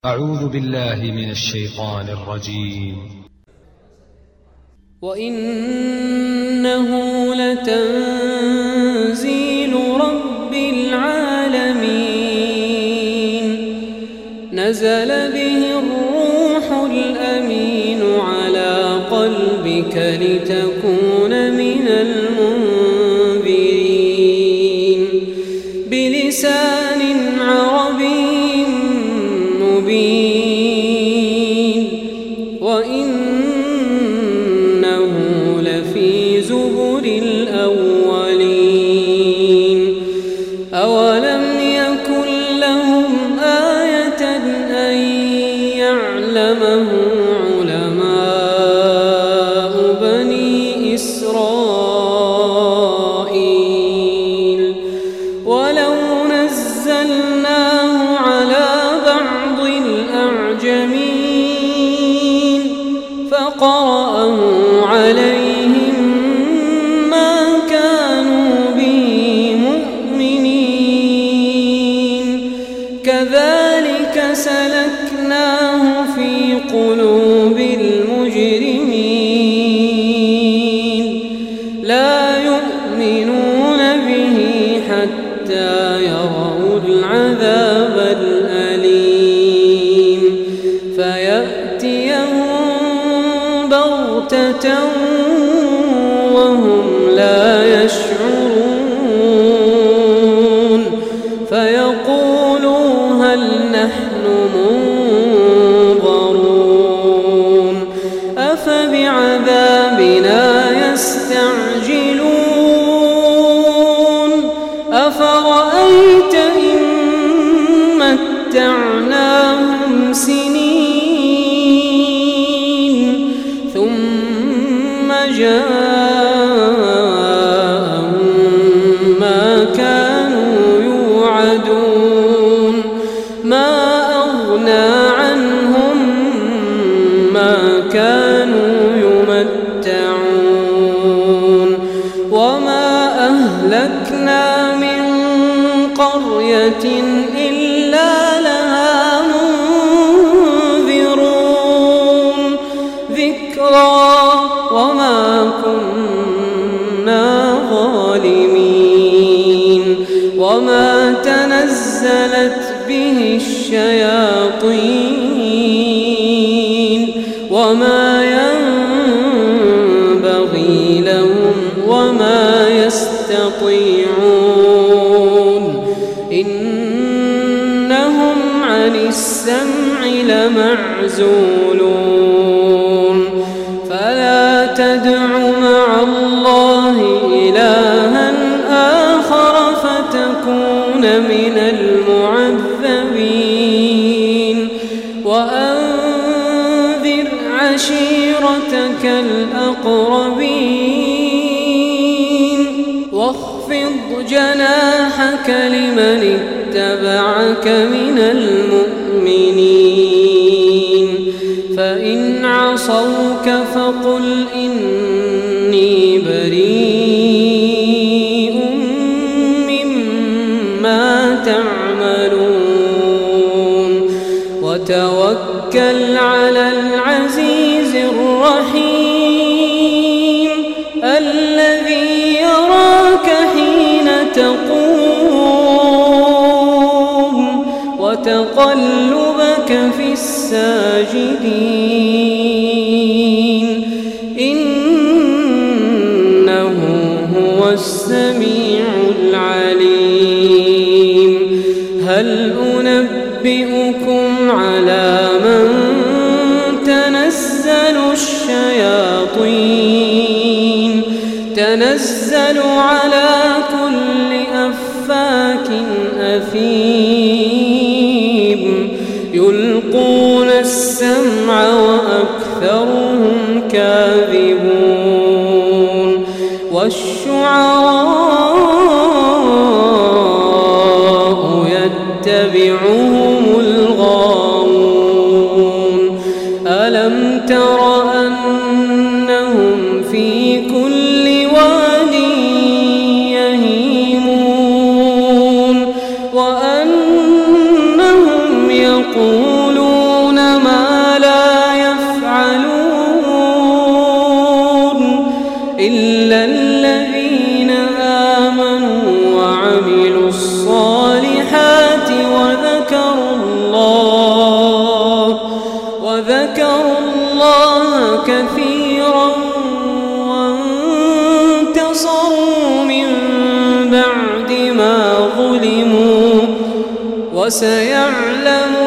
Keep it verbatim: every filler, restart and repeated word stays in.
أعوذ بالله من الشيطان الرجيم. وإنه لتنزيل رب العالمين نزل به الروح الأمين على قلبك لتكون من المنذرين بلسان عربي مبين وإنه لفي زبر الأولين أولم يكن لهم آية أن يعلمه علماء بني إسرائيل ولو نزلناه على بعض الأعجمين فقرأه عليهم ما كانوا به مؤمنين كذلك سلكناه في قلوب المجرمين لا يؤمنون به حتى يروا العذاب الأليم فيأتيهم بغتة وهم لا يشعرون فيقولوا هل نحن منظرون أفبعذابنا يستعجلون أفرأيت إن متعناهم سنين ثم جاءهم ما كانوا يوعدون ما أغنى عنهم ما كانوا يمتعون وما أهلكنا من قرية إلا لها منذرون ذكرى وما كنا ظالمين وما تنزلت به الشياطين وما ينبغي لهم وما يستطيعون إنهم عن السمع لمعزولون فلا تدع مع الله إلها آخر فتكون من المعذبين وأنذر عشيرتك الأقربين واخفض جناحك لمن اتبعك من المؤمنين فإن عصوك فقل إني بريء مما تعملون وتوكل على العزيز الرحيم الذي يراك حين تقوم وتقلبك في الساجدين إنه هو السميع العليم هل أنبئكم على من تنزل الشياطين تنزل على كل أفاك أثيم يلقون السمع وأكثرهم كاذبون والشعراء يتبعهم الغاوون ألم تر أنهم في كل واد يهيمون وأنهم يقولون كثيرا وانتصروا من بعد ما ظلموا وسيعلم